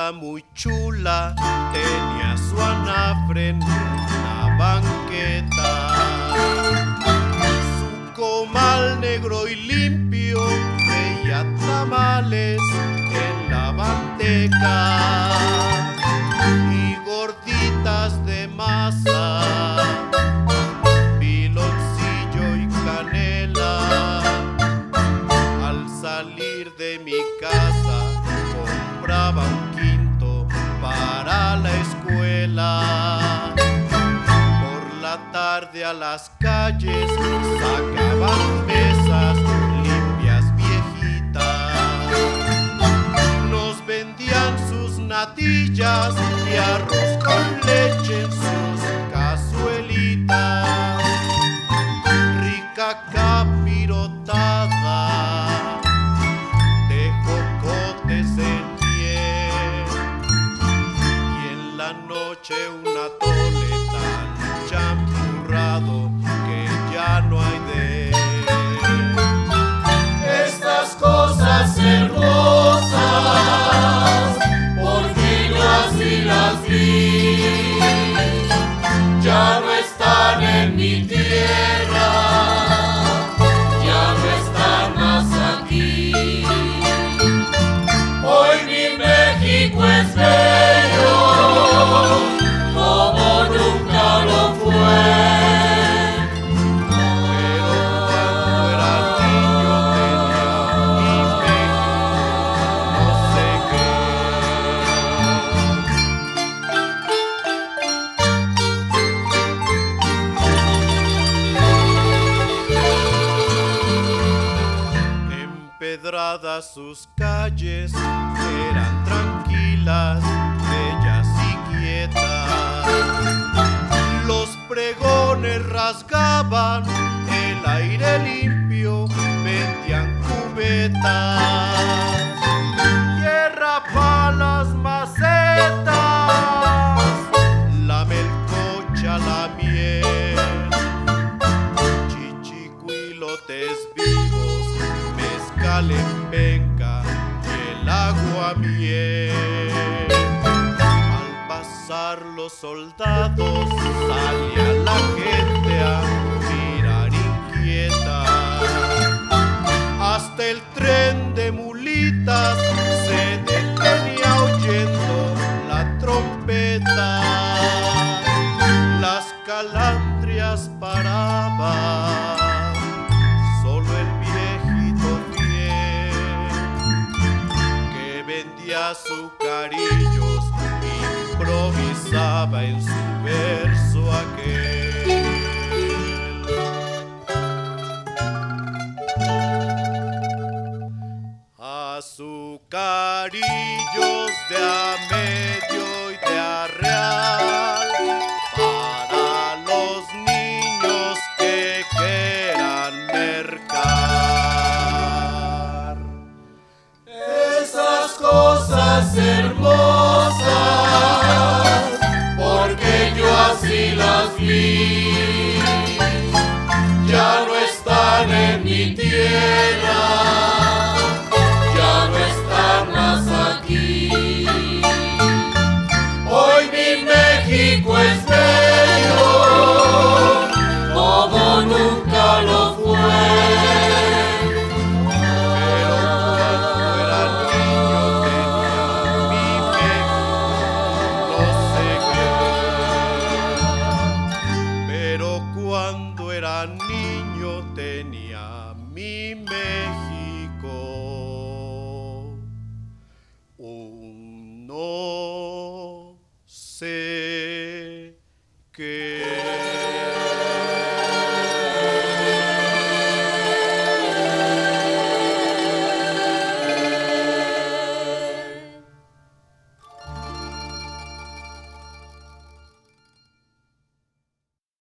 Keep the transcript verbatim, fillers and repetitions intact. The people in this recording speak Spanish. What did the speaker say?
era muy chula, tenía su anafre en una banqueta. Su comal negro y limpio freía tamales en la manteca y gorditas de masa, piloncillo y canela. Al salir de mi casa compraba un quinto para la escuela. Por la tarde a las calles sacaban mesas limpias viejitas. Nos vendían sus natillas y arroz con leche en sus cazuelitas. Rica capirotada de jocotes en miel, y en la noche un atole tan champurrado que ya no hay de él. Estas cosas hermosas, porque yo así las vi, ya no están en mi tierra, ya no están más aquí. Hoy mi México es bello, como nunca lo fue. Empedradas sus calles eran tranquilas, bellas y quietas. Los pregones rasgaban el aire limpio, vendían cubetas, tierra pa' las macetas, la melcocha, la miel, chichicuilotes vivos, mezcal en penca y el agua miel. Al pasar los soldados salía la gente a mirar inquieta. Hasta el tren de mulitas se detenía oyendo la trompeta. Las calandrias paraban, solo el viejito fiel que vendía azucarillos improvisaba en su verso aquel. Azucarillos de a medio y de a real para los niños que quieran mercar. Esas cosas hermosas, porque yo así las vi, ya no están en mi tierra, ya no están más aquí. Hoy mi México es bello, como nunca lo fue. Cuando era niño tenía mi México un no sé qué.